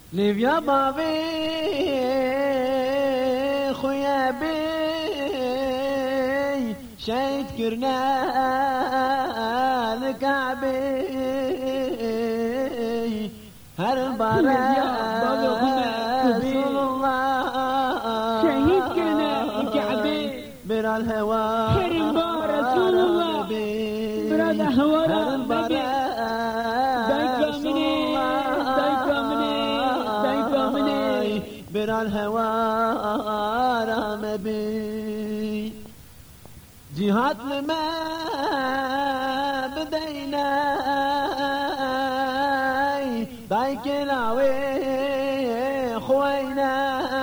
ليبيا بابي خويا بي شايد كرنا الكعبي هر البارة رسول الله شهيد كرنا الكعبي برا الهوى هر البارة رسول الله برا الهوى برا الهوى رام بي جهاد لما بدينا دايك لاوي خوينا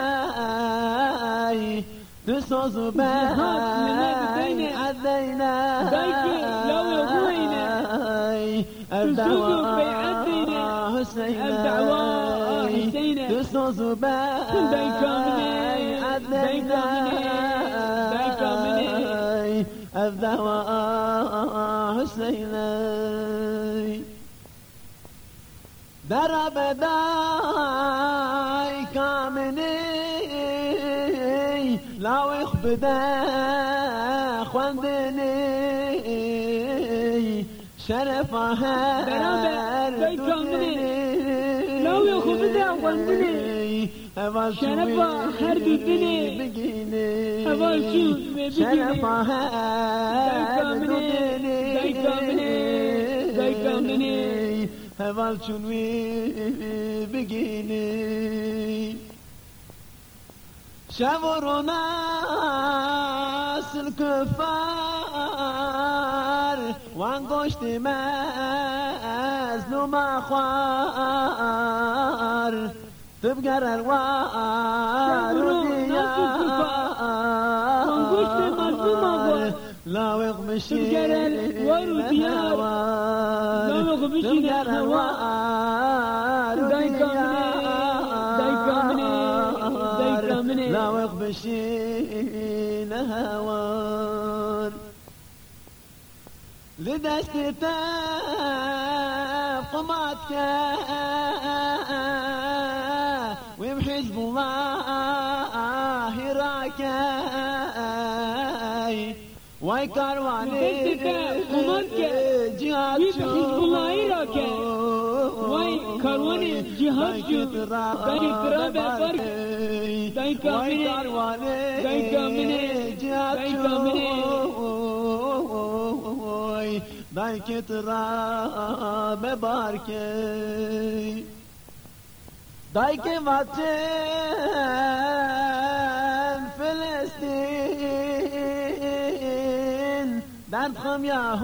تسوز باي عدينا دايك لاوي خوينا تسوز باي عدينا الدعوة حسينا تسوز باي عدينا الدواء حسيني درب داي كامني لا يخبدا خواندني شرفها داي كامني لا يخبدا خواندني شرفها هردتني أول شو شرفها داي كامني أول شو بجيني شافوا ناس الكفار وانقشت مازلوم أخوار تبقى الوار لا يغمشي الوار وديار لا يغمشي الهوار داي كامني لا يغمشي الهوار لدست قماتك وبحزب الله راكاي واي كارواني جهاد حزب الله راكاي واي كارواني جهاد داي ترابع فرق داي كامني جهاد داي ترابع باركي دايك وطن فلسطين دانتخم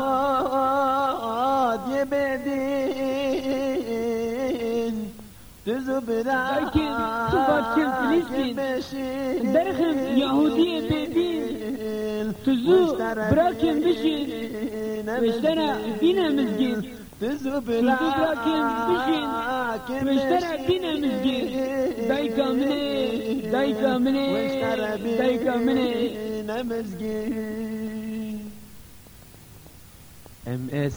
يهود يبدين تزبرا دايك فلسطين درخم يهودي يبدين تزو براكم بشين واشترى بنا مسجد تزبرا واشترى بنا مسجد داي كامني مسجد MS